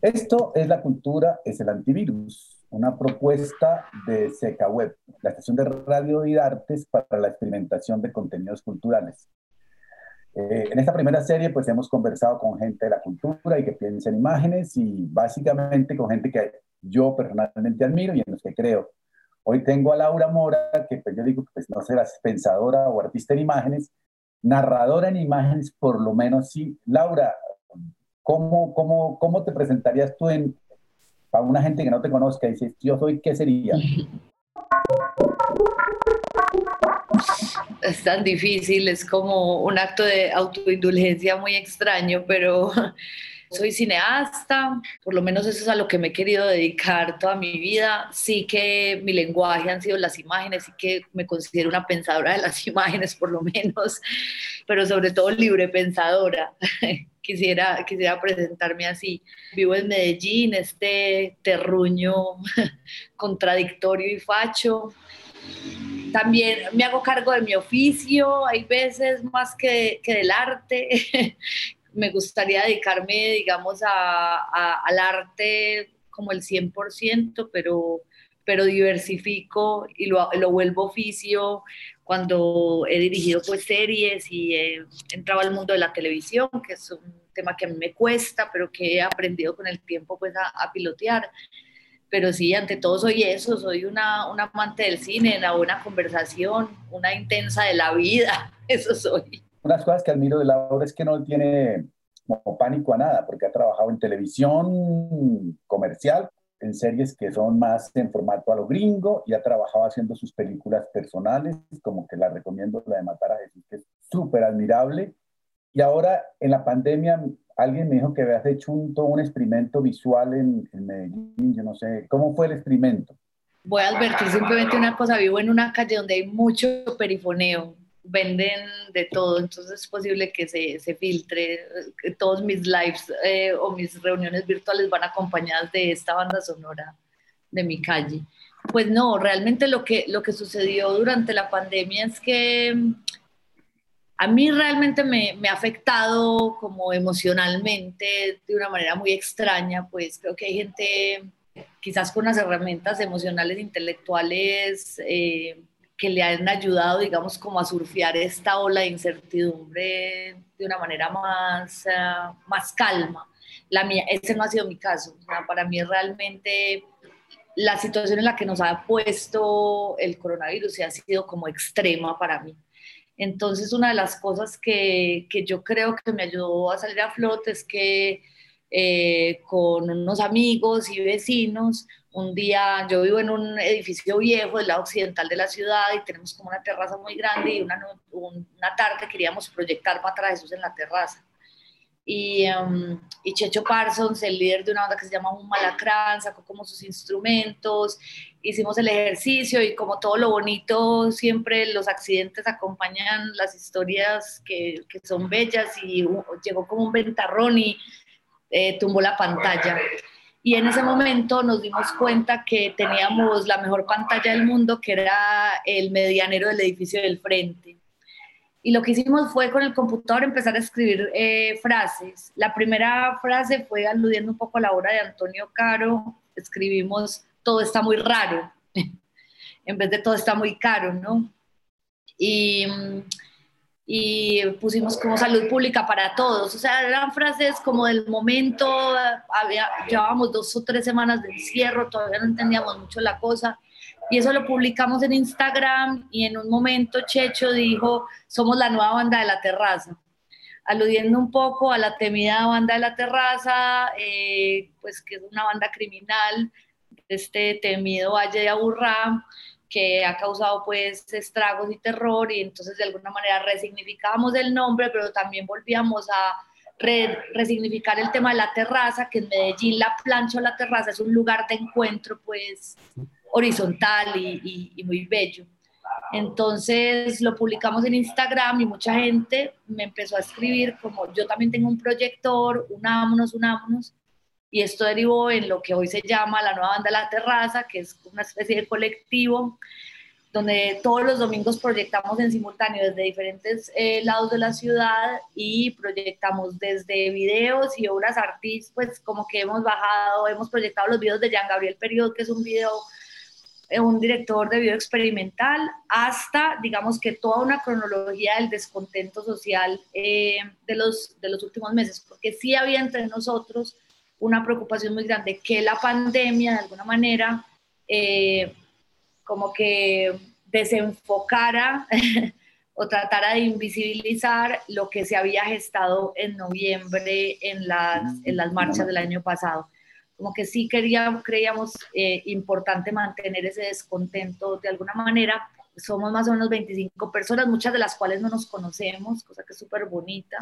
Esto es La cultura es el antivirus, una propuesta de Seca Web, la estación de radio y artes para la experimentación de contenidos culturales. En esta primera serie pues hemos conversado con gente de la cultura y que piensa en imágenes y básicamente con gente que yo personalmente admiro y en los que creo. Hoy tengo a Laura Mora, que pues yo digo que pues no serás pensadora o artista en imágenes, narradora en imágenes por lo menos sí. Laura, ¿cómo te presentarías tú para una gente que no te conozca y dices, yo soy, ¿qué sería? Es tan difícil, es como un acto de autoindulgencia muy extraño, pero soy cineasta, por lo menos eso es a lo que me he querido dedicar toda mi vida. Sí que mi lenguaje han sido las imágenes, sí que me considero una pensadora de las imágenes por lo menos, pero sobre todo libre pensadora. Quisiera presentarme así. Vivo en Medellín, este terruño contradictorio y facho. También me hago cargo de mi oficio, hay veces más que del arte. Me gustaría dedicarme, digamos, al arte como el 100%, pero diversifico y lo vuelvo oficio cuando he dirigido pues series y he entrado al mundo de la televisión, que es un tema que a mí me cuesta, pero que he aprendido con el tiempo pues a pilotear. Pero sí, ante todo soy eso, soy una amante del cine, una buena conversación, una intensa de la vida, eso soy. Unas cosas que admiro de Laura es que no tiene como pánico a nada, porque ha trabajado en televisión comercial, en series que son más en formato a lo gringo, y ha trabajado haciendo sus películas personales, como que la recomiendo, la de Matar a Jesús, que es súper admirable. Y ahora, en la pandemia, alguien me dijo que habías hecho todo un experimento visual en Medellín, yo no sé, ¿cómo fue el experimento? Voy a advertir simplemente una cosa, vivo en una calle donde hay mucho perifoneo, venden de todo, entonces es posible que se filtre, que todos mis lives o mis reuniones virtuales van acompañadas de esta banda sonora de mi calle. Pues no, realmente lo que sucedió durante la pandemia es que a mí realmente me ha afectado como emocionalmente de una manera muy extraña, pues creo que hay gente quizás con las herramientas emocionales, intelectuales, que le han ayudado, digamos, como a surfear esta ola de incertidumbre de una manera más calma. Ese no ha sido mi caso. O sea, para mí realmente la situación en la que nos ha puesto el coronavirus ha sido como extrema para mí. Entonces, una de las cosas que yo creo que me ayudó a salir a flote es que con unos amigos y vecinos, un día yo vivo en un edificio viejo del lado occidental de la ciudad y tenemos como una terraza muy grande y una tarde queríamos proyectar Matar a Jesús en la terraza. Y Checho Parsons, el líder de una banda que se llama Un Malacrán, sacó como sus instrumentos, hicimos el ejercicio y como todo lo bonito, siempre los accidentes acompañan las historias que son bellas y llegó como un ventarrón y tumbó la pantalla. Y en ese momento nos dimos cuenta que teníamos la mejor pantalla del mundo, que era el medianero del edificio del frente. Y lo que hicimos fue con el computador empezar a escribir frases. La primera frase fue aludiendo un poco a la obra de Antonio Caro. Escribimos todo está muy raro, en vez de todo está muy caro, ¿no? Y, y pusimos como salud pública para todos. O sea, eran frases como del momento. Llevábamos 2 o 3 semanas de encierro, todavía no entendíamos mucho la cosa. Y eso lo publicamos en Instagram y en un momento Checho dijo, somos la nueva banda de la terraza, aludiendo un poco a la temida banda de la terraza, pues que es una banda criminal, este temido Valle de Aburrá, que ha causado pues estragos y terror, y entonces de alguna manera resignificábamos el nombre, pero también volvíamos a resignificar el tema de la terraza, que en Medellín la plancha o la terraza es un lugar de encuentro pues horizontal y muy bello. Entonces lo publicamos en Instagram y mucha gente me empezó a escribir como yo también tengo un proyector, unámonos, y esto derivó en lo que hoy se llama la nueva banda La Terraza, que es una especie de colectivo donde todos los domingos proyectamos en simultáneo desde diferentes lados de la ciudad y proyectamos desde videos y obras artísticas, pues como que hemos proyectado los videos de Jean Gabriel Period, que es un director de video experimental, hasta, digamos que toda una cronología del descontento social de los últimos meses, porque sí había entre nosotros una preocupación muy grande que la pandemia, de alguna manera, como que desenfocara o tratara de invisibilizar lo que se había gestado en noviembre en las marchas del año pasado. Como que sí creíamos importante mantener ese descontento de alguna manera. Somos más o menos 25 personas, muchas de las cuales no nos conocemos, cosa que es súper bonita.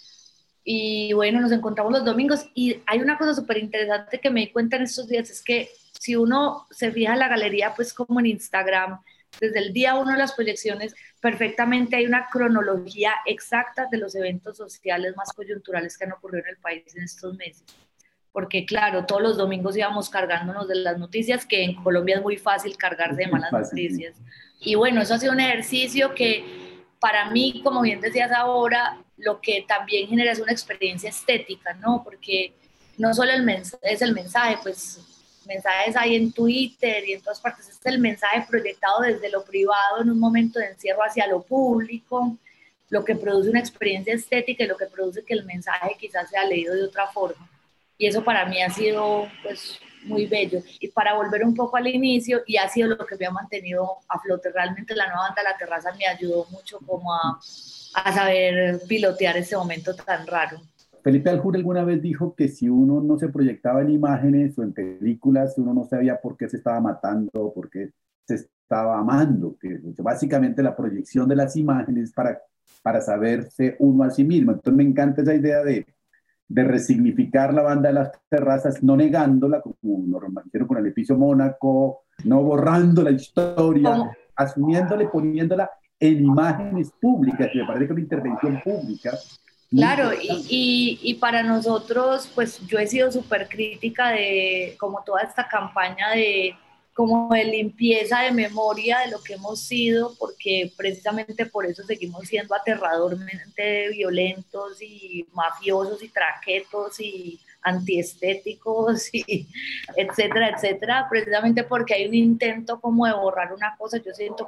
Y bueno, nos encontramos los domingos y hay una cosa súper interesante que me di cuenta en estos días, es que si uno se fija en la galería, pues como en Instagram, desde el día uno de las proyecciones, perfectamente hay una cronología exacta de los eventos sociales más coyunturales que han ocurrido en el país en estos meses. Porque claro, todos los domingos íbamos cargándonos de las noticias, que en Colombia es muy fácil cargarse de malas noticias. Y bueno, eso ha sido un ejercicio que para mí, como bien decías ahora, lo que también genera es una experiencia estética, ¿no? Porque no solo es el mensaje, pues mensajes hay en Twitter y en todas partes, es el mensaje proyectado desde lo privado en un momento de encierro hacia lo público, lo que produce una experiencia estética y lo que produce que el mensaje quizás sea leído de otra forma. Y eso para mí ha sido pues muy bello. Y para volver un poco al inicio, y ha sido lo que me ha mantenido a flote, realmente la nueva banda La Terraza me ayudó mucho como a saber pilotear ese momento tan raro. Felipe Aljure alguna vez dijo que si uno no se proyectaba en imágenes o en películas, uno no sabía por qué se estaba matando o por qué se estaba amando, que básicamente la proyección de las imágenes para saberse uno a sí mismo. Entonces me encanta esa idea de resignificar la banda de Las Terrazas, no negándola, como nos hicieron con el edificio Mónaco, no borrando la historia, ¿Cómo? asumiéndole, poniéndola en imágenes públicas, que me parece que es una intervención pública. Claro, y para nosotros, pues yo he sido súper crítica de como toda esta campaña de como de limpieza de memoria de lo que hemos sido, porque precisamente por eso seguimos siendo aterradormente violentos y mafiosos y traquetos y antiestéticos y etcétera, etcétera, precisamente porque hay un intento como de borrar una cosa. Yo siento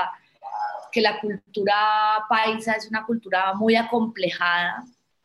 que la cultura paisa es una cultura muy acomplejada,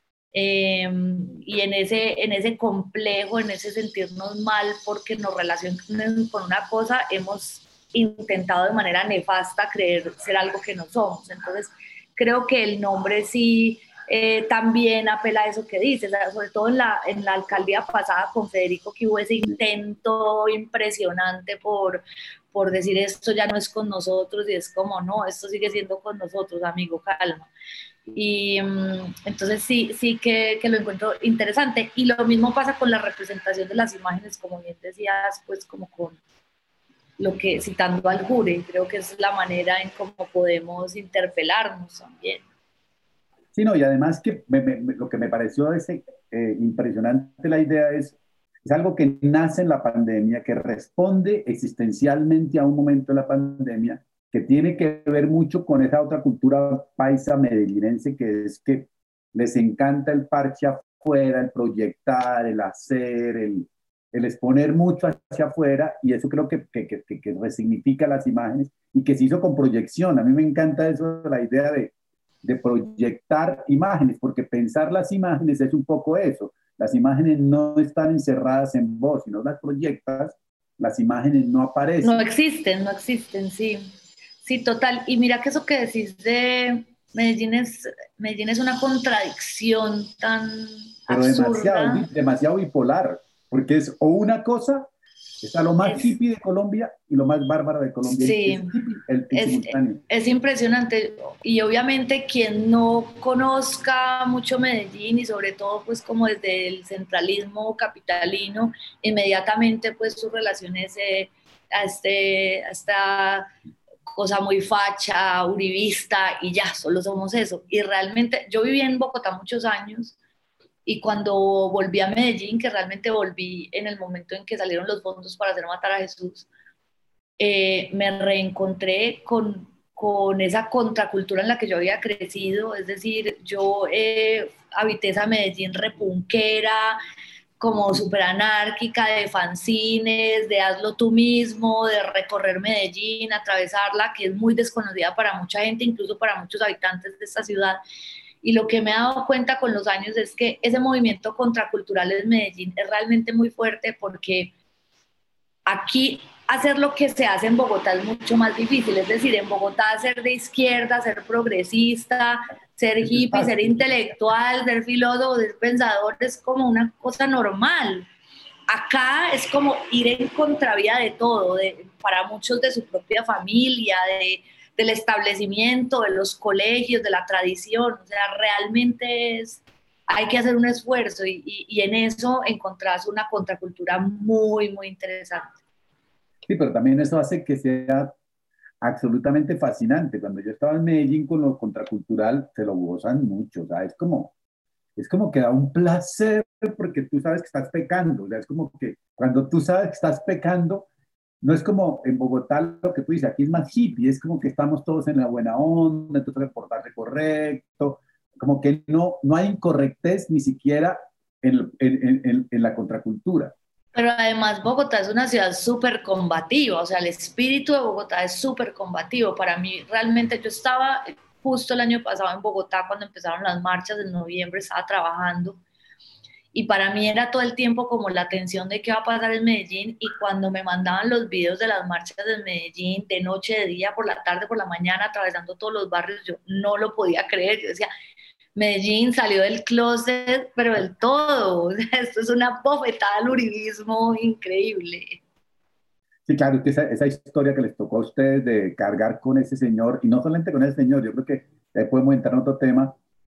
y en ese complejo, en ese sentirnos mal porque nos relacionan con una cosa, hemos intentado de manera nefasta creer ser algo que no somos. Entonces, creo que el nombre sí también apela a eso que dices, sobre todo en la alcaldía pasada con Federico, que hubo ese intento impresionante por decir esto ya no es con nosotros, y es como, no, esto sigue siendo con nosotros, amigo, calma. Y entonces sí que lo encuentro interesante. Y lo mismo pasa con la representación de las imágenes, como bien decías, pues como con lo que, citando al Jure, creo que es la manera en cómo podemos interpelarnos también. Sí, no, y además que lo que me pareció impresionante la idea es algo que nace en la pandemia, que responde existencialmente a un momento de la pandemia, que tiene que ver mucho con esa otra cultura paisa medellinense, que es que les encanta el parche afuera, el proyectar, el hacer, el exponer mucho hacia afuera, y eso creo que resignifica las imágenes y que se hizo con proyección. A mí me encanta eso, la idea de proyectar imágenes, porque pensar las imágenes es un poco eso. Las imágenes no están encerradas en vos, sino las proyectas, las imágenes no aparecen. No existen, sí. Sí, total. Y mira que eso que decís de Medellín es una contradicción tan Pero demasiado, absurda. demasiado bipolar, porque es o una cosa, está lo más Es, hippie de Colombia y lo más bárbaro de Colombia, sí, es hippie, el simultáneo. es impresionante. Y obviamente quien no conozca mucho Medellín y sobre todo pues como desde el centralismo capitalino, inmediatamente pues sus relaciones a esta cosa muy facha, uribista y ya, solo somos eso. Y realmente yo viví en Bogotá muchos años y cuando volví a Medellín, que realmente volví en el momento en que salieron los fondos para hacer Matar a Jesús, me reencontré con esa contracultura en la que yo había crecido, es decir, yo habité esa Medellín repunquera, como súper anárquica, de fanzines, de hazlo tú mismo, de recorrer Medellín, atravesarla, que es muy desconocida para mucha gente, incluso para muchos habitantes de esta ciudad. Y lo que me he dado cuenta con los años es que ese movimiento contracultural en Medellín es realmente muy fuerte, porque aquí hacer lo que se hace en Bogotá es mucho más difícil. Es decir, en Bogotá ser de izquierda, ser progresista, ser hippie, ser intelectual, ser filósofo, ser pensador es como una cosa normal. Acá es como ir en contravía de todo, para muchos de su propia familia, del establecimiento, de los colegios, de la tradición. O sea, realmente hay que hacer un esfuerzo, y en eso encontrás una contracultura muy, muy interesante. Sí, pero también eso hace que sea absolutamente fascinante. Cuando yo estaba en Medellín con lo contracultural, se lo gozan mucho. O sea, es como que da un placer porque tú sabes que estás pecando. O sea, es como que cuando tú sabes que estás pecando, no es como en Bogotá lo que tú dices, aquí es más hippie, es como que estamos todos en la buena onda, entonces reportarse correcto, como que no hay incorrectez ni siquiera en la contracultura. Pero además Bogotá es una ciudad súper combativa, o sea, el espíritu de Bogotá es súper combativo. Para mí, realmente, yo estaba justo el año pasado en Bogotá cuando empezaron las marchas en noviembre, estaba trabajando, y para mí era todo el tiempo como la tensión de qué va a pasar en Medellín. Y cuando me mandaban los videos de las marchas de Medellín, de noche, de día, por la tarde, por la mañana, atravesando todos los barrios, yo no lo podía creer. Yo decía, Medellín salió del closet, pero del todo. O sea, esto es una bofetada al uribismo increíble. Sí, claro, es que esa historia que les tocó a ustedes de cargar con ese señor, y no solamente con ese señor, yo creo que podemos entrar en otro tema.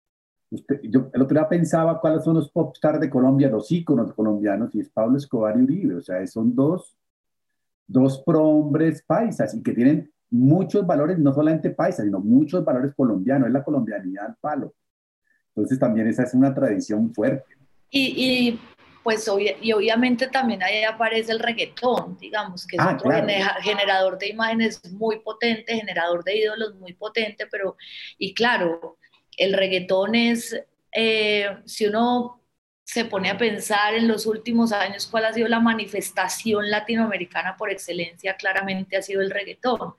Yo el otro día pensaba cuáles son los popstars de Colombia, los íconos colombianos, y es Pablo Escobar y Uribe. O sea, son dos prohombres paisas y que tienen muchos valores, no solamente paisas, sino muchos valores colombianos, es la colombianidad al palo. Entonces también esa es una tradición fuerte. Y pues y obviamente también ahí aparece el reggaetón, digamos, que es Ah, otro claro. generador de imágenes muy potente, generador de ídolos muy potente, pero, y claro, el reggaetón es, si uno se pone a pensar en los últimos años cuál ha sido la manifestación latinoamericana por excelencia, claramente ha sido el reggaetón.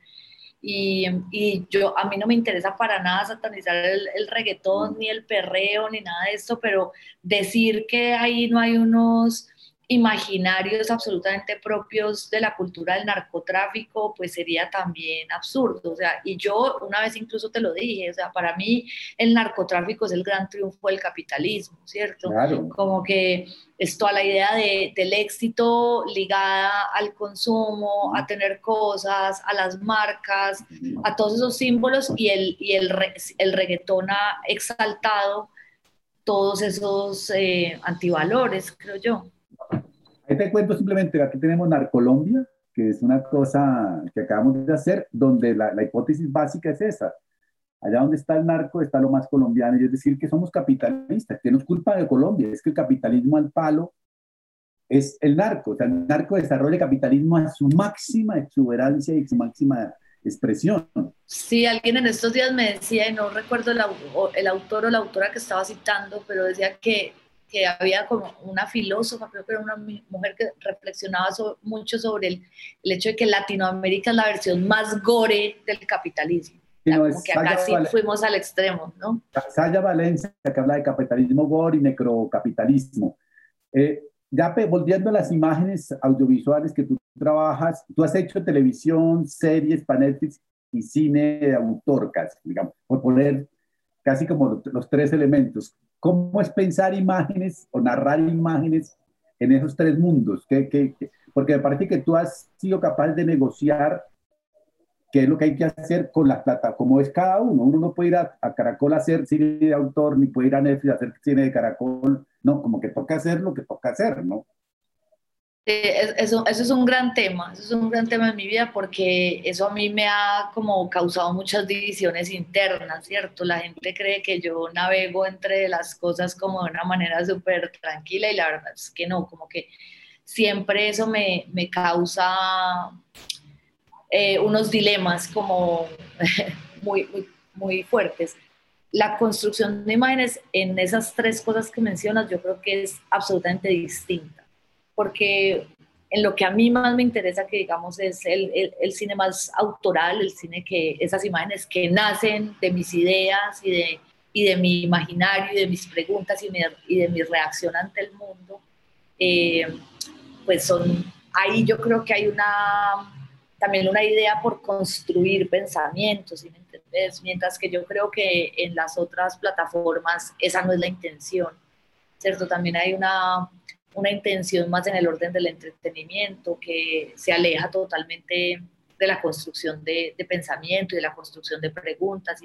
Y a mí no me interesa para nada satanizar el reggaetón, ni el perreo, ni nada de esto, pero decir que ahí no hay unos imaginarios absolutamente propios de la cultura del narcotráfico, pues sería también absurdo. O sea, y yo una vez incluso te lo dije, o sea, para mí el narcotráfico es el gran triunfo del capitalismo, ¿cierto? Claro. Como que es toda la idea del éxito ligada al consumo, a tener cosas, a las marcas, a todos esos símbolos, el reggaetón ha exaltado todos esos antivalores, creo yo. Ahí te cuento simplemente, aquí tenemos Narcolombia, que es una cosa que acabamos de hacer, donde la hipótesis básica es esa. Allá donde está el narco está lo más colombiano, y es decir, que somos capitalistas, que no es culpa de Colombia, es que el capitalismo al palo es el narco. O sea, el narco desarrolla el capitalismo a su máxima exuberancia y su máxima expresión. Sí, alguien en estos días me decía, y no recuerdo el autor o la autora que estaba citando, pero decía que había como una filósofa, creo que era una mujer que reflexionaba mucho sobre el hecho de que Latinoamérica es la versión más gore del capitalismo. O sea, Sino como es que acá sí fuimos al extremo, ¿no? Saya Valencia, que habla de capitalismo gore y necrocapitalismo. Volviendo a las imágenes audiovisuales que tú trabajas, tú has hecho televisión, series para Netflix y cine de autor, casi, digamos, por poner casi como los tres elementos. ¿Cómo es pensar imágenes o narrar imágenes en esos tres mundos? Porque me parece que tú has sido capaz de negociar qué es lo que hay que hacer con las plata, como es cada uno. Uno no puede ir a Caracol a hacer cine de autor, ni puede ir a Netflix a hacer cine de Caracol. No, como que toca hacer lo que toca hacer, ¿no? Eso es un gran tema, eso es un gran tema en mi vida, porque eso a mí me ha como causado muchas divisiones internas, ¿cierto? La gente cree que yo navego entre las cosas como de una manera súper tranquila, y la verdad es que no, como que siempre eso me causa unos dilemas como muy, muy, muy fuertes. La construcción de imágenes en esas tres cosas que mencionas yo creo que es absolutamente distinta, porque en lo que a mí más me interesa que digamos es el cine más autoral, el cine que esas imágenes que nacen de mis ideas y de mi imaginario y de mis preguntas y de mi reacción ante el mundo, eh, pues son, ahí yo creo que hay también una idea por construir pensamientos, ¿sí me entendés? Mientras que yo creo que en las otras plataformas esa no es la intención, ¿cierto? También hay una intención más en el orden del entretenimiento que se aleja totalmente de la construcción de pensamiento y de la construcción de preguntas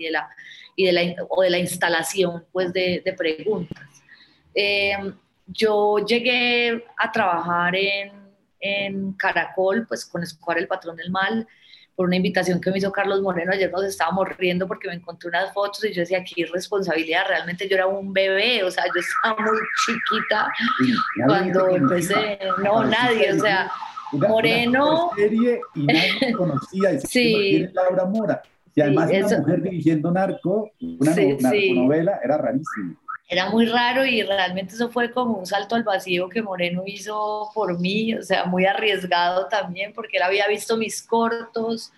o de la instalación pues de preguntas. Eh, yo llegué a trabajar en Caracol, pues con Escobar, el patrón del mal, por una invitación que me hizo Carlos Moreno. Ayer nos estábamos riendo porque me encontré unas fotos y yo decía, qué irresponsabilidad, realmente yo era un bebé, o sea, yo estaba muy chiquita cuando empecé, no, nadie, o sea, Moreno, una serie y nadie conocía, y ¿quién sí, es Laura Mora? Y sí, además una eso, mujer dirigiendo narco, una sí, sí. narconovela, era rarísimo. Era muy raro y realmente eso fue como un salto al vacío que Moreno hizo por mí, o sea, muy arriesgado también, porque él había visto mis cortos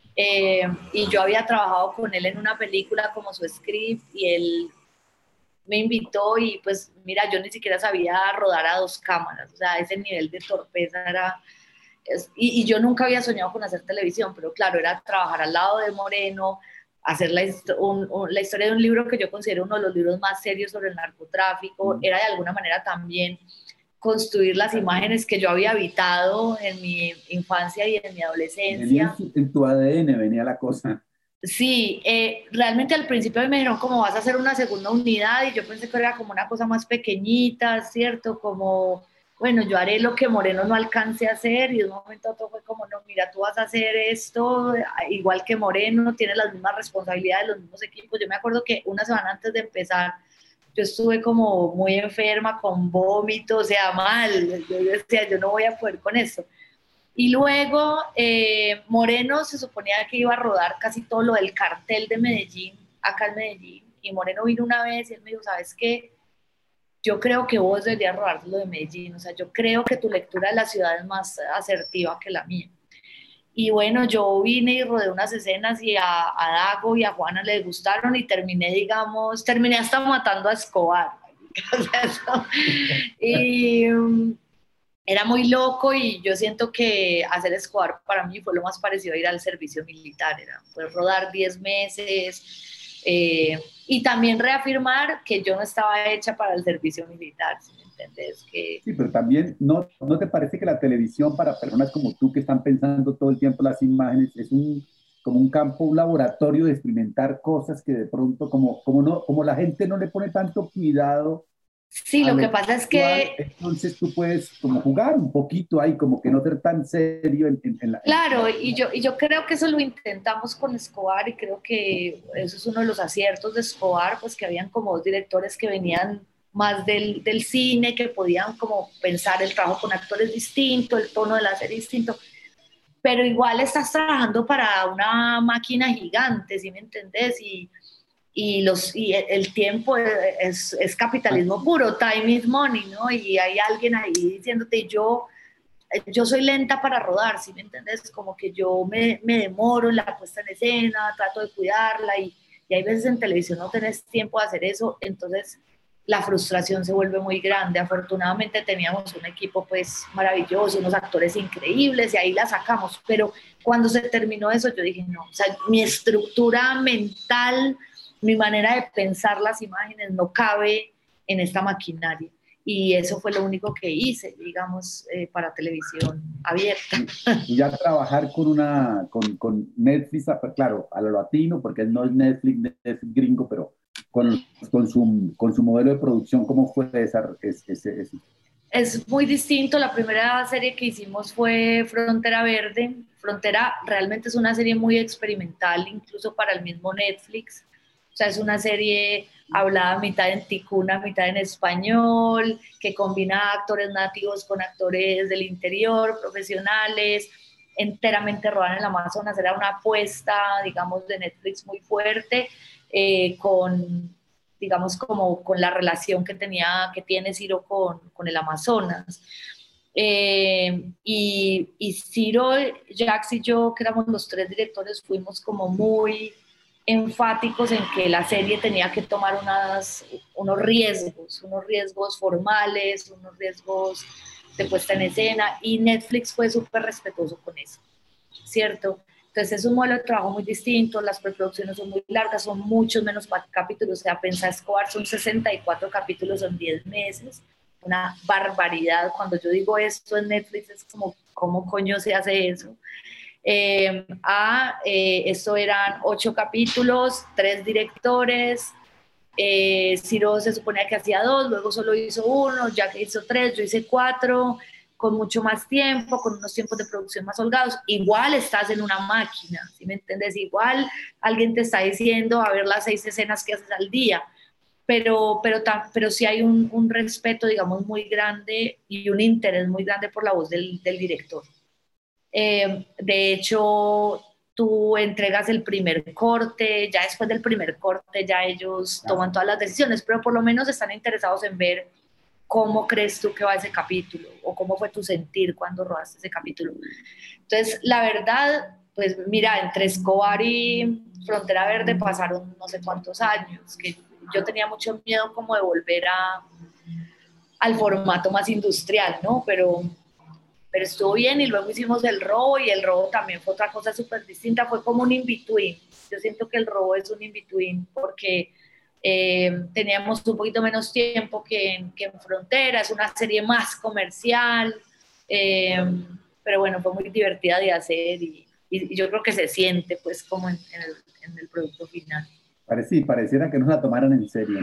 y yo había trabajado con él en una película como su script y él me invitó y pues mira, yo ni siquiera sabía rodar a dos cámaras, o sea, ese nivel de torpeza era... y yo nunca había soñado con hacer televisión, pero claro, era trabajar al lado de Moreno, hacer la historia de un libro que yo considero uno de los libros más serios sobre el narcotráfico, era de alguna manera también construir las imágenes que yo había habitado en mi infancia y en mi Venía adolescencia. en tu ADN, venía la cosa. Sí, realmente al principio me dijeron cómo vas a hacer una segunda unidad y yo pensé que era como una cosa más pequeñita, ¿cierto? Como, bueno, yo haré lo que Moreno no alcance a hacer y de un momento a otro fue como, no, mira, tú vas a hacer esto igual que Moreno, tienes las mismas responsabilidades, los mismos equipos. Yo me acuerdo que una semana antes de empezar yo estuve como muy enferma, con vómito, o sea, mal. Yo decía, yo no voy a poder con esto. Y luego Moreno se suponía que iba a rodar casi todo lo del cartel de Medellín, acá en Medellín. Y Moreno vino una vez y él me dijo, ¿sabes qué? Yo creo que vos deberías rodar lo de Medellín. O sea, yo creo que tu lectura de la ciudad es más asertiva que la mía. Y bueno, yo vine y rodé unas escenas y a Dago y a Juana les gustaron y terminé, digamos, terminé hasta matando a Escobar. O sea, y era muy loco y yo siento que hacer Escobar para mí fue lo más parecido a ir al servicio militar, era poder rodar 10 meses y también reafirmar que yo no estaba hecha para el servicio militar, ¿sí me entendés? Que Sí, pero también, ¿no te parece que la televisión para personas como tú que están pensando todo el tiempo las imágenes es como un campo, un laboratorio de experimentar cosas que de pronto, como la gente no le pone tanto cuidado sí, a lo lo que pasa es cual, que entonces tú puedes como jugar un poquito ahí, como que no ser tan serio claro, y yo creo que eso lo intentamos con Escobar y creo que eso es uno de los aciertos de Escobar, pues que habían como dos directores que venían más del cine, que podían como pensar el trabajo con actores distinto, el tono de la serie distinto, pero igual estás trabajando para una máquina gigante, ¿sí me entendés? Y el tiempo es capitalismo puro, time is money, ¿no? Y hay alguien ahí diciéndote, yo soy lenta para rodar, ¿sí me entiendes? Como que yo me demoro en la puesta en escena, trato de cuidarla y hay veces en televisión no tenés tiempo de hacer eso, entonces la frustración se vuelve muy grande. Afortunadamente teníamos un equipo pues maravilloso, unos actores increíbles y ahí la sacamos, pero cuando se terminó eso yo dije, no, o sea, mi estructura mental, mi manera de pensar las imágenes no cabe en esta maquinaria y eso fue lo único que hice, digamos, para televisión abierta. y ya trabajar con Netflix, claro, a lo latino, porque no es Netflix gringo, pero con su modelo de producción, ¿cómo fue ese? Es muy distinto, la primera serie que hicimos fue Frontera Verde. Frontera realmente es una serie muy experimental, incluso para el mismo Netflix. O sea, es una serie hablada mitad en ticuna, mitad en español, que combina actores nativos con actores del interior, profesionales. enteramente rodada en el Amazonas, era una apuesta, digamos, de Netflix muy fuerte, con, digamos, como con la relación que tiene Ciro con el Amazonas. Y Ciro, Jax y yo, que éramos los tres directores, fuimos como muy enfáticos en que la serie tenía que tomar unos riesgos formales, unos riesgos de puesta en escena, y Netflix fue súper respetuoso con eso, ¿cierto? Entonces es un modelo de trabajo muy distinto, las preproducciones son muy largas, son muchos menos capítulos, o sea, Pensa Escobar son 64 capítulos en 10 meses, una barbaridad. Cuando yo digo esto en Netflix es como, ¿cómo coño se hace eso? Esto eran 8 capítulos, 3 directores, Ciro se suponía que hacía 2, luego solo hizo 1, Jack hizo 3, yo hice 4, con mucho más tiempo, con unos tiempos de producción más holgados. Igual estás en una máquina, ¿sí me entiendes? Igual alguien te está diciendo a ver las 6 escenas que haces al día, pero sí hay un respeto, digamos, muy grande y un interés muy grande por la voz del director. De hecho, tú entregas el primer corte, ya después del primer corte ya ellos toman todas las decisiones, pero por lo menos están interesados en ver cómo crees tú que va ese capítulo o cómo fue tu sentir cuando rodaste ese capítulo. Entonces, la verdad, pues mira, entre Escobar y Frontera Verde pasaron no sé cuántos años, que yo tenía mucho miedo como de volver al formato más industrial, ¿no? Pero estuvo bien, y luego hicimos El Robo, y El Robo también fue otra cosa súper distinta, fue como un in-between. Yo siento que El Robo es un in-between porque teníamos un poquito menos tiempo que en Frontera, es una serie más comercial, eh, pero bueno, fue muy divertida de hacer, y yo creo que se siente pues como en el producto final. Pareciera que no la tomaran en serio.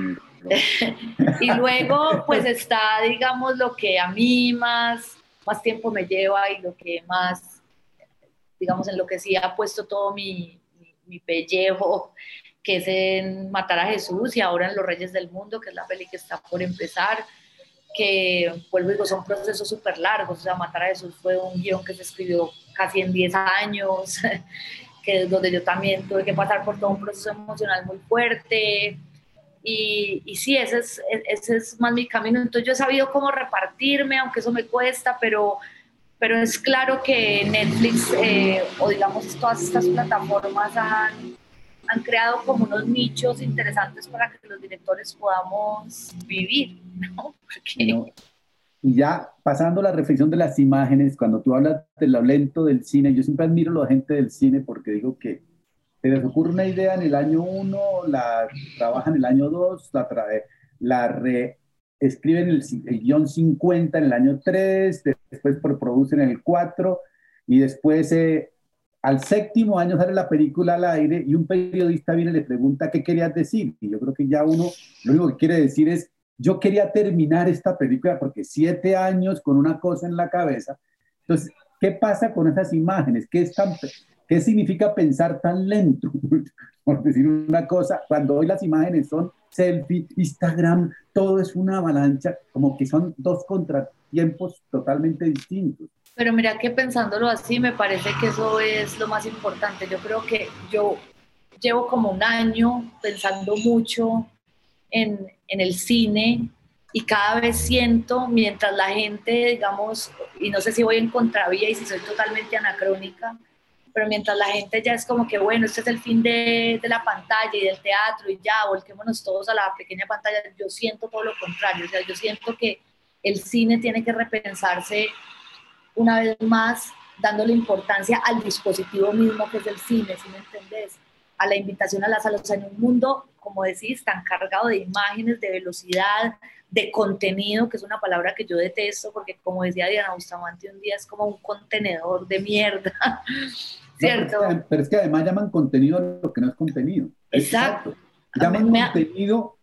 Y luego pues está, digamos, lo que a mí más tiempo me lleva y lo que más, digamos, en lo que sí ha puesto todo mi pellejo, que es en Matar a Jesús, y ahora en Los Reyes del Mundo, que es la peli que está por empezar, que, vuelvo y digo, son procesos súper largos. O sea, Matar a Jesús fue un guión que se escribió casi en 10 años, que es donde yo también tuve que pasar por todo un proceso emocional muy fuerte. Y sí, ese es más mi camino. Entonces yo he sabido cómo repartirme, aunque eso me cuesta, pero es claro que Netflix, o digamos todas estas plataformas han creado como unos nichos interesantes para que los directores podamos vivir, ¿no? Porque... No, y ya pasando a la reflexión de las imágenes, cuando tú hablas de lo lento del cine, yo siempre admiro a la gente del cine porque digo que se les ocurre una idea en el año uno, la trabajan en el año 2, la reescriben el guión 50 en el año 3, después producen el 4, y después al séptimo año sale la película al aire y un periodista viene y le pregunta qué querías decir. Y yo creo que ya uno lo único que quiere decir es, yo quería terminar esta película porque 7 años con una cosa en la cabeza. Entonces, ¿qué pasa con esas imágenes? ¿Qué significa pensar tan lento? Por decir una cosa, cuando hoy las imágenes son selfie, Instagram, todo es una avalancha, como que son dos contratiempos totalmente distintos. Pero mira que pensándolo así, me parece que eso es lo más importante. Yo creo que yo llevo como un año pensando mucho en el cine, y cada vez siento, mientras la gente, digamos, y no sé si voy en contravía y si soy totalmente anacrónica, pero mientras la gente ya es como que, bueno, este es el fin de la pantalla y del teatro y ya, volquémonos todos a la pequeña pantalla, yo siento todo lo contrario. O sea, yo siento que el cine tiene que repensarse una vez más, dándole importancia al dispositivo mismo que es el cine, ¿sí me entendés? A la invitación a la sala. O sea, en un mundo, como decís, tan cargado de imágenes, de velocidad, de contenido, que es una palabra que yo detesto, porque como decía Diana Bustamante un día, es como un contenedor de mierda, No, ¿cierto? pero es que además llaman contenido a lo que no es contenido. Exacto. Llaman contenido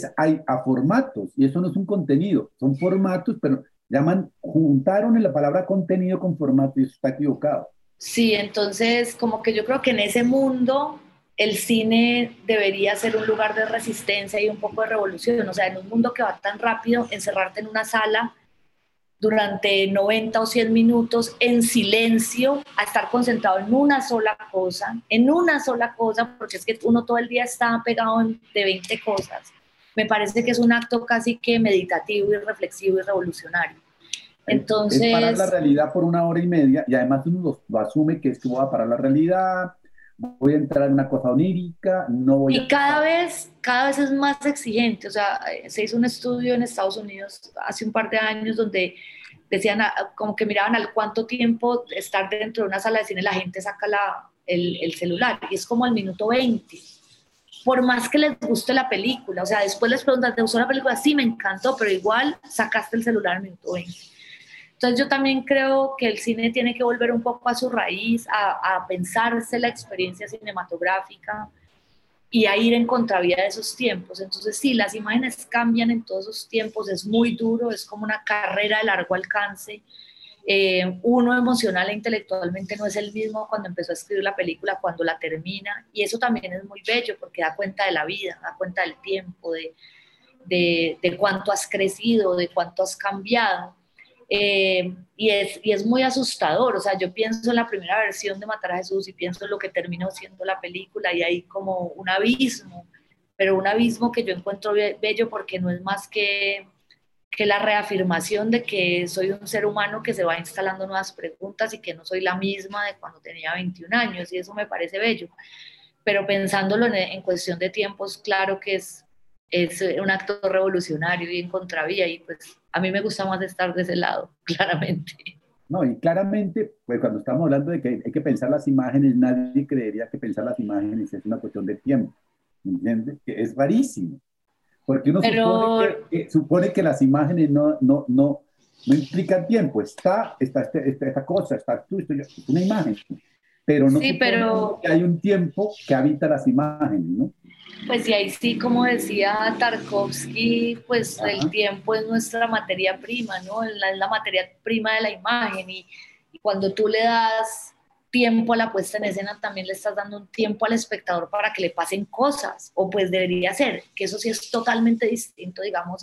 a formatos, y eso no es un contenido, son formatos, pero juntaron en la palabra contenido con formato, y eso está equivocado. Sí, entonces como que yo creo que en ese mundo el cine debería ser un lugar de resistencia y un poco de revolución. O sea, en un mundo que va tan rápido, encerrarte en una sala durante 90 o 100 minutos en silencio, a estar concentrado en una sola cosa, porque es que uno todo el día está pegado de 20 cosas. Me parece que es un acto casi que meditativo y reflexivo y revolucionario. Entonces, es parar la realidad por una hora y media, y además uno lo asume que es que voy a parar la realidad, voy a entrar en una cosa onírica, no voy y cada vez es más exigente. O sea, se hizo un estudio en Estados Unidos hace un par de años donde decían, como que miraban al cuánto tiempo estar dentro de una sala de cine la gente saca el celular, y es como al minuto 20. Por más que les guste la película, o sea, después les preguntan, ¿te gustó la película? Sí, me encantó, pero igual sacaste el celular al minuto 20. Entonces yo también creo que el cine tiene que volver un poco a su raíz, a pensarse la experiencia cinematográfica y a ir en contravía de esos tiempos. Entonces sí, las imágenes cambian en todos esos tiempos, es muy duro, es como una carrera de largo alcance. Uno emocional e intelectualmente no es el mismo cuando empezó a escribir la película, cuando la termina, y eso también es muy bello porque da cuenta de la vida, da cuenta del tiempo, de cuánto has crecido, de cuánto has cambiado. Y es muy asustador. O sea, yo pienso en la primera versión de Matar a Jesús y pienso en lo que terminó siendo la película, y hay como un abismo, pero un abismo que yo encuentro bello porque no es más que la reafirmación de que soy un ser humano que se va instalando nuevas preguntas y que no soy la misma de cuando tenía 21 años, y eso me parece bello. Pero pensándolo en cuestión de tiempos, claro que es un acto revolucionario y en contravía, y pues a mí me gusta más estar de ese lado, claramente. No, y claramente, pues cuando estamos hablando de que hay que pensar las imágenes, nadie creería que pensar las imágenes es una cuestión de tiempo, ¿entiendes? Que es rarísimo, porque uno supone Pero supone que las imágenes no implican tiempo. Esta cosa, está tú, es una imagen, pero no sí, supone uno que hay un tiempo que habita las imágenes, ¿no? pues y ahí sí, como decía Tarkovsky, pues el Ajá. tiempo es nuestra materia prima, ¿no? Es la materia prima de la imagen, y cuando tú le das tiempo a la puesta en escena, también le estás dando un tiempo al espectador para que le pasen cosas, o pues debería ser, que eso sí es totalmente distinto, digamos,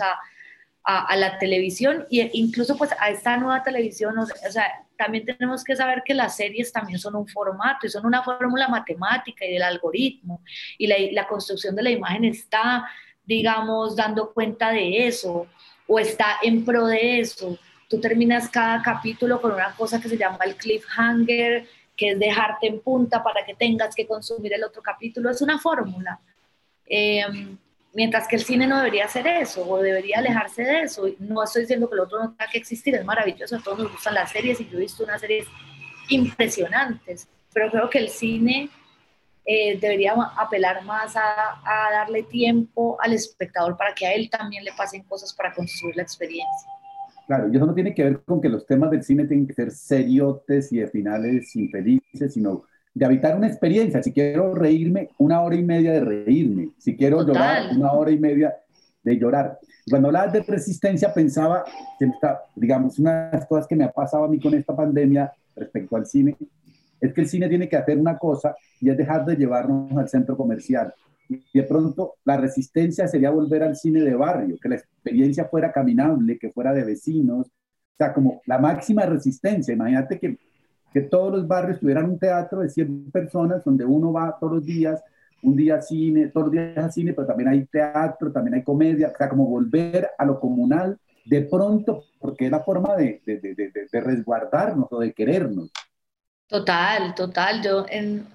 a la televisión, e incluso pues a esta nueva televisión. O sea, también tenemos que saber que las series también son un formato y son una fórmula matemática y del algoritmo, y la construcción de la imagen está, digamos, dando cuenta de eso, o está en pro de eso. Tú terminas cada capítulo con una cosa que se llama el cliffhanger, que es dejarte en punta para que tengas que consumir el otro capítulo. Es una fórmula. Eh, Mientras que el cine no debería hacer eso, o debería alejarse de eso. No estoy diciendo que lo otro no tenga que existir, es maravilloso, a todos nos gustan las series y yo he visto unas series impresionantes, pero creo que el cine debería apelar más a darle tiempo al espectador para que a él también le pasen cosas para construir la experiencia. Claro, y eso no tiene que ver con que los temas del cine tienen que ser seriotes y de finales infelices, sino de habitar una experiencia. Si quiero reírme, una hora y media de reírme. Si quiero llorar, Total. una hora y media de llorar. Cuando hablabas de resistencia, pensaba, digamos, una de las cosas que me ha pasado a mí con esta pandemia respecto al cine, es que el cine tiene que hacer una cosa, y es dejar de llevarnos al centro comercial. Y de pronto la resistencia sería volver al cine de barrio, que la experiencia fuera caminable, que fuera de vecinos, o sea, como la máxima resistencia. Imagínate que todos los barrios tuvieran un teatro de 100 personas donde uno va todos los días, un día a cine, todos los días a cine, pero también hay teatro, también hay comedia, o sea, como volver a lo comunal de pronto, porque es la forma de resguardarnos o de querernos. Total, total. Yo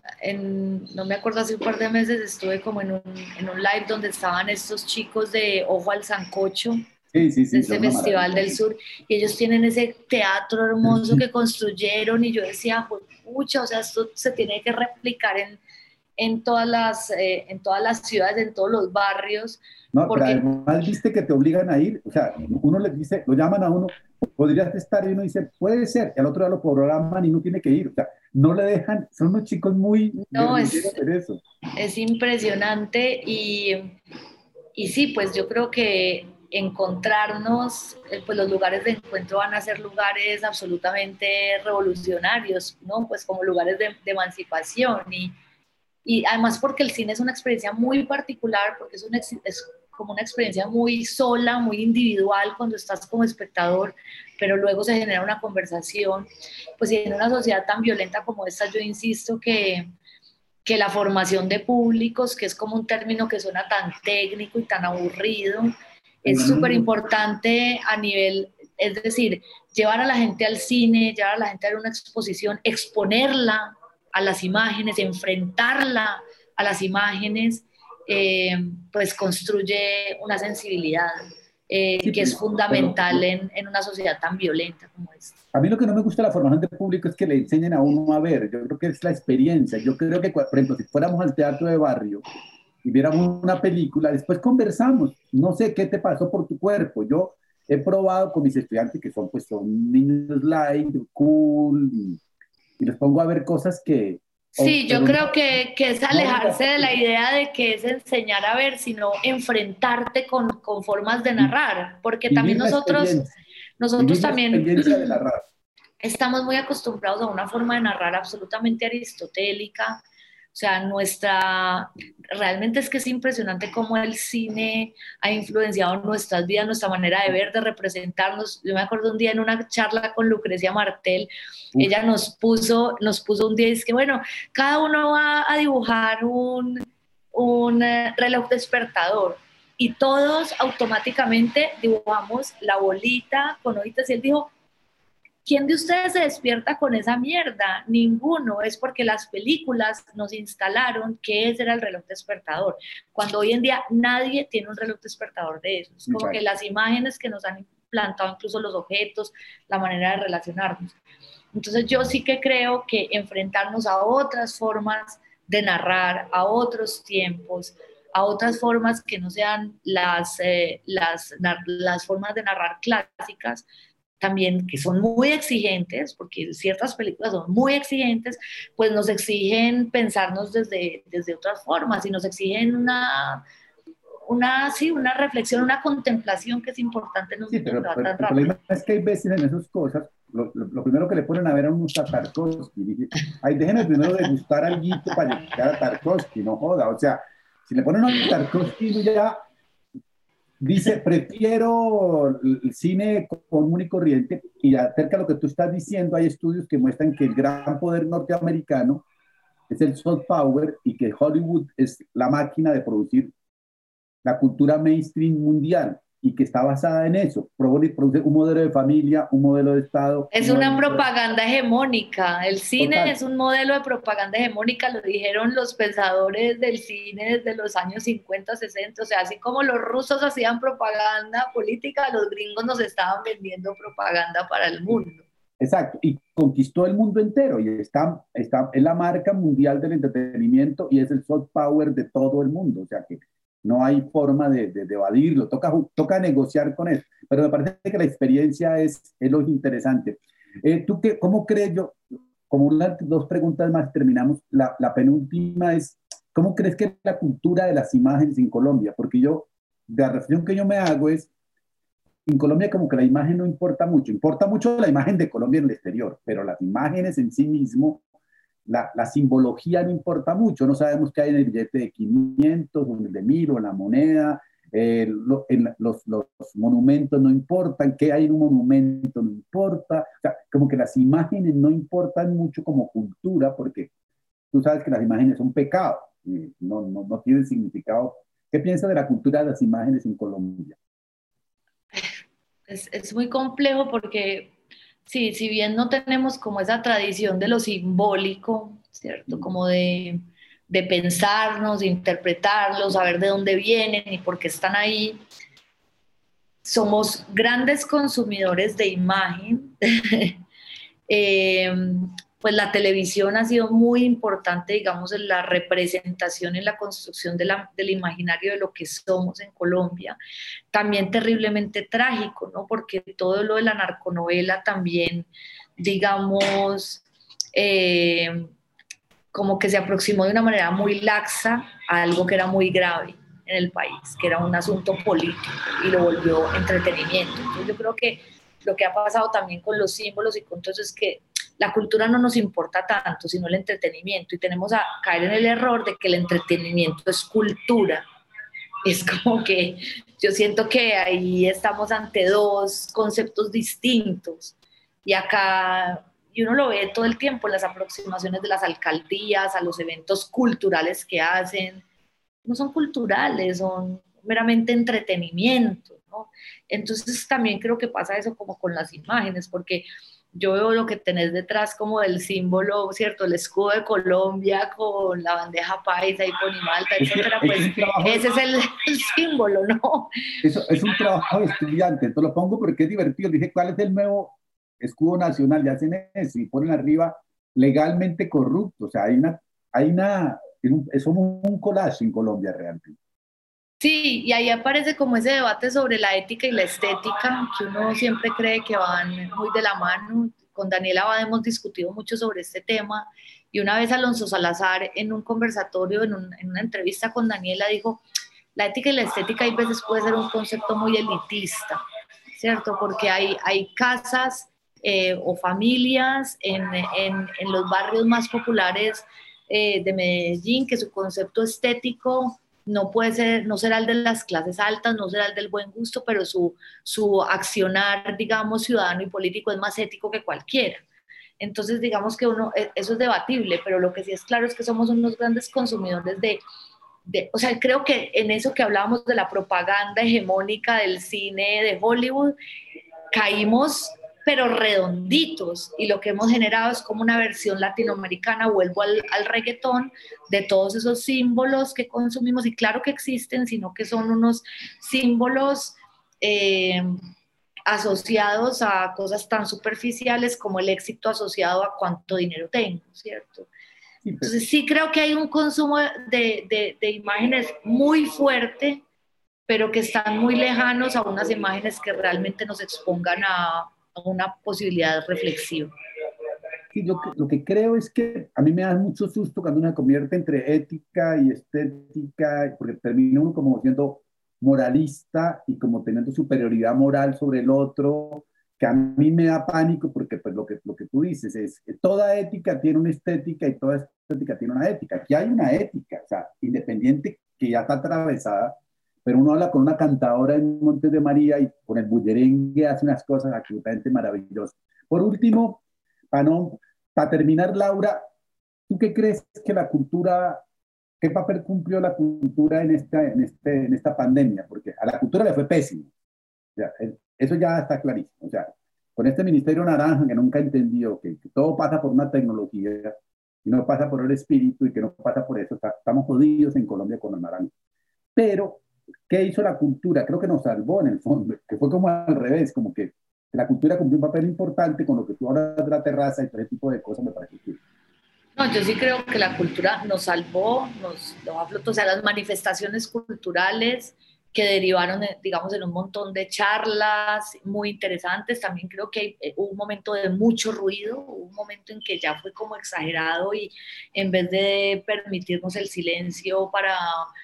no me acuerdo, hace un par de meses estuve como en un live donde estaban estos chicos de Ojo al Sancocho, Sí, sí, de sí, son este una Festival maravilla. del Sur, y ellos tienen ese teatro hermoso que construyeron, y yo decía, pucha, o sea, esto se tiene que replicar en todas las ciudades, en todos los barrios, No, pero porque además viste que te obligan a ir, o sea, uno le dice, lo llaman a uno, podrías estar, y uno dice, puede ser, y al otro día lo programan y no tiene que ir, o sea, no le dejan, son unos chicos muy no, guerrilleros en eso. es impresionante. Y sí, pues yo creo que encontrarnos, pues los lugares de encuentro van a ser lugares absolutamente revolucionarios, ¿no? Pues como lugares de emancipación, y además porque el cine es una experiencia muy particular, porque es como una experiencia muy sola, muy individual cuando estás como espectador, pero luego se genera una conversación. Pues y en una sociedad tan violenta como esta, yo insisto que la formación de públicos, que es como un término que suena tan técnico y tan aburrido, es súper importante a nivel, es decir, llevar a la gente al cine, llevar a la gente a ver una exposición, exponerla a las imágenes, enfrentarla a las imágenes, pues construye una sensibilidad Sí, que es fundamental en una sociedad tan violenta como esta. a mí lo que no me gusta de la formación de público es que le enseñen a uno a ver. Yo creo que es la experiencia. Yo creo que, por ejemplo, si fuéramos al teatro de barrio y viéramos una película, después conversamos. No sé qué te pasó por tu cuerpo. Yo he probado con mis estudiantes que son, pues, son niños light, cool, y les pongo a ver cosas que... Sí, yo pero creo que es no alejarse de la idea de que es enseñar a ver, sino enfrentarte con formas de narrar, porque también nosotros vivir la también experiencia de narrar. estamos muy acostumbrados a una forma de narrar absolutamente aristotélica. O sea, realmente es que es impresionante cómo el cine ha influenciado nuestras vidas, nuestra manera de ver, de representarnos. Yo me acuerdo un día en una charla con Lucrecia Martel, Uf, ella nos puso un día y es que, bueno, cada uno va a dibujar un reloj despertador y todos automáticamente dibujamos la bolita con ojitos y él dijo, ¿quién de ustedes se despierta con esa mierda? Ninguno, es porque las películas nos instalaron que ese era el reloj despertador, cuando hoy en día nadie tiene un reloj despertador de eso. Es como que exacto. las imágenes que nos han implantado, incluso los objetos, la manera de relacionarnos. Entonces yo sí que creo que enfrentarnos a otras formas de narrar, a otros tiempos, a otras formas que no sean las formas de narrar clásicas, también que son muy exigentes, porque ciertas películas son muy exigentes, pues nos exigen pensarnos desde otras formas y nos exigen sí, una reflexión, una contemplación que es importante en un Sí, mundo que va pero tan el rápido. problema es que hay veces en esas cosas, lo primero que le ponen a ver a un Tarkovsky, dije, ay, déjeme primero degustar algo para llegar a Tarkovsky, no joda, o sea, si le ponen a Tarkovsky, uno ya dice, prefiero el cine común y corriente, y acerca de lo que tú estás diciendo, hay estudios que muestran que el gran poder norteamericano es el soft power y que Hollywood es la máquina de producir la cultura mainstream mundial y que está basada en eso. Produce un modelo de familia, un modelo de Estado, Es un una modelo propaganda hegemónica. El cine es total. un modelo de propaganda hegemónica, lo dijeron los pensadores del cine desde los años 50, 60. O sea, así como los rusos hacían propaganda política, los gringos nos estaban vendiendo propaganda para el mundo. Exacto, y conquistó el mundo entero y es la marca mundial del entretenimiento y es el soft power de todo el mundo, o sea que no hay forma de evadirlo, toca negociar con eso, pero me parece que la experiencia es lo interesante. ¿Cómo crees yo? Como unas dos preguntas más terminamos, la penúltima es, ¿cómo crees que es la cultura de las imágenes en Colombia? Porque la reflexión que yo me hago es, en Colombia como que la imagen no importa mucho la imagen de Colombia en el exterior, pero las imágenes en sí mismo, la simbología no importa mucho, no sabemos qué hay en el billete de 500 o en el de 1000 o en la moneda, los monumentos no importan, qué hay en un monumento no importa, o sea, como que las imágenes no importan mucho como cultura, porque tú sabes que las imágenes son pecado, no tienen significado. ¿Qué piensas de la cultura de las imágenes en Colombia? Es muy complejo porque, sí, si bien no tenemos como esa tradición de lo simbólico, ¿cierto? Como de pensarnos, de interpretarlos, saber de dónde vienen y por qué están ahí, somos grandes consumidores de imagen. eh, pues la televisión ha sido muy importante, digamos, en la representación, en la construcción del imaginario de lo que somos en Colombia. También terriblemente trágico, ¿no? Porque todo lo de la narconovela también, digamos, como que se aproximó de una manera muy laxa a algo que era muy grave en el país, que era un asunto político y lo volvió entretenimiento. Entonces yo creo que lo que ha pasado también con los símbolos y con todo eso es que la cultura no nos importa tanto, sino el entretenimiento y tenemos a caer en el error de que el entretenimiento es cultura Es como que yo siento que ahí estamos ante dos conceptos distintos y acá, y uno lo ve todo el tiempo, las aproximaciones de las alcaldías a los eventos culturales que hacen, no son culturales, son meramente entretenimiento, ¿no? Entonces también creo que pasa eso como con las imágenes, porque yo veo lo que tenés detrás como del símbolo, ¿cierto? El escudo de Colombia con la bandeja paisa y Ponimalta, Es que etcétera, es pues un trabajo, ese es el símbolo, ¿no? eso es un trabajo de estudiante, te lo pongo porque es divertido. Dije, ¿cuál es el nuevo escudo nacional? Ya hacen eso y ponen arriba legalmente corrupto. O sea, somos un collage en Colombia realmente. Sí, y ahí aparece como ese debate sobre la ética y la estética, que uno siempre cree que van muy de la mano. Con Daniela Abad hemos discutido mucho sobre este tema y una vez Alonso Salazar en un conversatorio, en una entrevista con Daniela, dijo, la ética y la estética hay veces puede ser un concepto muy elitista, ¿cierto? Porque hay casas o familias en los barrios más populares de Medellín que su concepto estético no puede ser, no será el de las clases altas, no será el del buen gusto, pero su accionar, digamos, ciudadano y político es más ético que cualquiera. Entonces, digamos que eso es debatible, pero lo que sí es claro es que somos unos grandes consumidores o sea, creo que en eso que hablábamos de la propaganda hegemónica del cine de Hollywood, caímos pero redonditos y lo que hemos generado es como una versión latinoamericana, vuelvo al reggaetón, de todos esos símbolos que consumimos y claro que existen, sino que son unos símbolos eh, asociados a cosas tan superficiales como el éxito asociado a cuánto dinero tengo, ¿cierto? Sí, Entonces sí creo que hay un consumo de imágenes muy fuerte, pero que están muy lejanos a unas imágenes que realmente nos expongan a una posibilidad reflexiva. sí, lo que creo es que a mí me da mucho susto cuando uno se convierte entre ética y estética, porque termina uno como siendo moralista y como teniendo superioridad moral sobre el otro, que a mí me da pánico porque pues lo que tú dices es que toda ética tiene una estética y toda estética tiene una ética. Aquí hay una ética, o sea, independiente que ya está atravesada, pero uno habla con una cantadora en Montes de María y con el bullerengue hace unas cosas absolutamente maravillosas. Por último, para no para terminar, Laura, ¿tú qué crees que la cultura, qué papel cumplió la cultura en esta pandemia? Porque a la cultura le fue pésimo. O sea, eso ya está clarísimo. O sea, con este Ministerio Naranja que nunca entendió que todo pasa por una tecnología y no pasa por el espíritu y que no pasa por eso, estamos jodidos en Colombia con el naranja. Pero, ¿qué hizo la cultura? Creo que nos salvó en el fondo, que fue como al revés, como que la cultura cumplió un papel importante con lo que tú hablas de la terraza y todo ese tipo de cosas, me parece que No, yo sí creo que la cultura nos salvó, o sea, las manifestaciones culturales que derivaron, digamos, en un montón de charlas muy interesantes. También creo que hubo un momento de mucho ruido, hubo un momento en que ya fue como exagerado y en vez de permitirnos el silencio para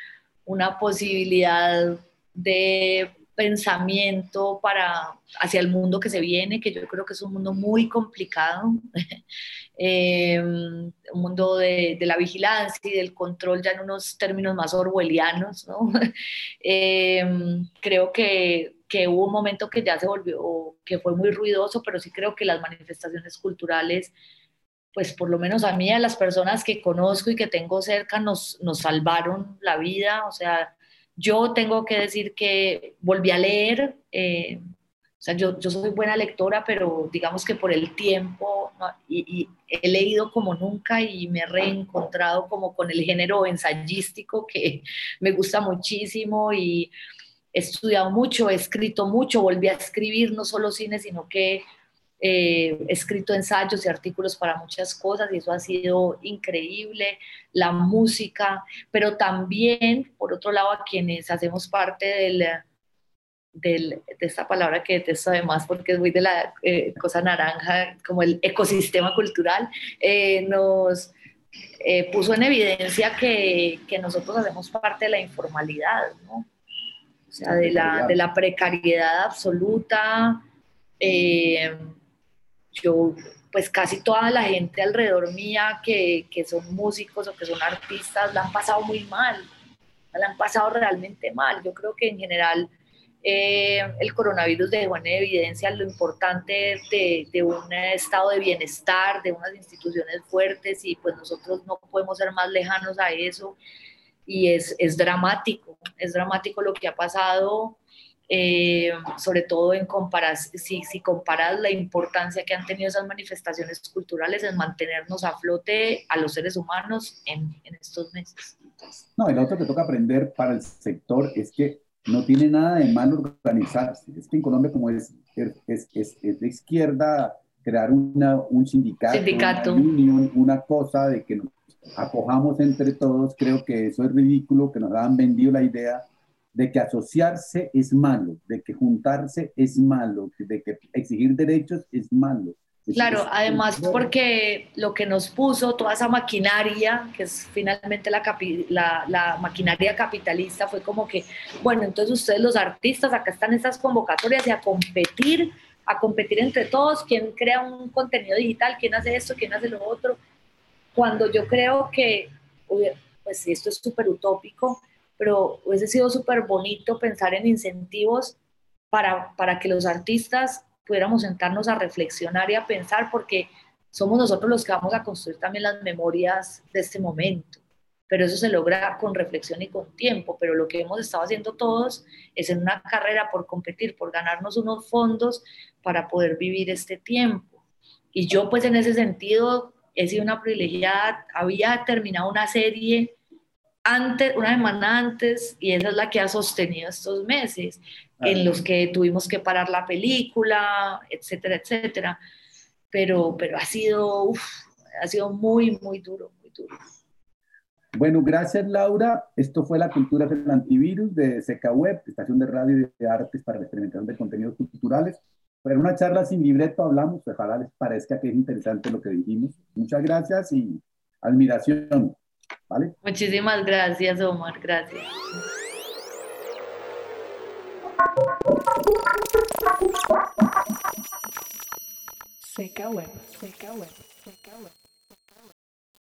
una posibilidad de pensamiento hacia el mundo que se viene, que yo creo que es un mundo muy complicado, un mundo de la vigilancia y del control ya en unos términos más orwellianos, ¿no? Creo que hubo un momento que ya se volvió, que fue muy ruidoso, pero sí creo que las manifestaciones culturales pues por lo menos a mí, a las personas que conozco y que tengo cerca, nos salvaron la vida. O sea, yo tengo que decir que volví a leer, o sea, yo soy buena lectora, pero digamos que por el tiempo, ¿no? Y he leído como nunca y me he reencontrado como con el género ensayístico que me gusta muchísimo y he estudiado mucho, he escrito mucho, volví a escribir no solo cine, sino que he escrito ensayos y artículos para muchas cosas y eso ha sido increíble, la música, pero también, por otro lado, a quienes hacemos parte de esta palabra que detesto además porque es muy de la cosa naranja, como el ecosistema cultural, nos puso en evidencia que nosotros hacemos parte de la informalidad, ¿no? O sea, la de precariedad. la precariedad absoluta. Eh, yo, pues casi toda la gente alrededor mía que son músicos o que son artistas la han pasado muy mal. la han pasado realmente mal. Yo creo que en general el coronavirus dejó en evidencia lo importante de un estado de bienestar, de unas instituciones fuertes, y pues nosotros no podemos ser más lejanos a eso, y es dramático lo que ha pasado, sobre todo si comparas la importancia que han tenido esas manifestaciones culturales en mantenernos a flote a los seres humanos en estos meses. No, y lo otro que toca aprender para el sector es que no tiene nada de malo organizarse. Es que en Colombia, como es de izquierda, crear un sindicato, una unión, una cosa de que nos acojamos entre todos, creo que eso es ridículo, que nos han vendido la idea de que asociarse es malo, de que juntarse es malo, de que exigir derechos es malo. Claro, además porque lo que nos puso toda esa maquinaria, que es finalmente la maquinaria capitalista, fue como que, bueno, entonces ustedes los artistas, acá están estas convocatorias y a competir entre todos, quién crea un contenido digital, quién hace esto, quién hace lo otro, cuando yo creo que, pues esto es súper utópico, pero hubiese sido súper bonito pensar en incentivos para que los artistas pudiéramos sentarnos a reflexionar y a pensar, porque somos nosotros los que vamos a construir también las memorias de este momento. Pero eso se logra con reflexión y con tiempo, pero lo que hemos estado haciendo todos es en una carrera por competir, por ganarnos unos fondos para poder vivir este tiempo. Y yo pues en ese sentido he sido una privilegiada, había terminado una serie una semana antes, y esa es la que ha sostenido estos meses, en los que tuvimos que parar la película, etcétera, etcétera. Pero ha sido muy, muy duro, muy duro. Bueno, gracias Laura. Esto fue La Cultura del Antivirus de Seca Web, estación de radio y de artes para la experimentación de contenidos culturales. Pero una charla sin libreto hablamos, ojalá les parezca que es interesante lo que dijimos. Muchas gracias y admiración. ¿Vale? Muchísimas gracias, Omar. Gracias. Seca Web, Seca Web, Seca Web.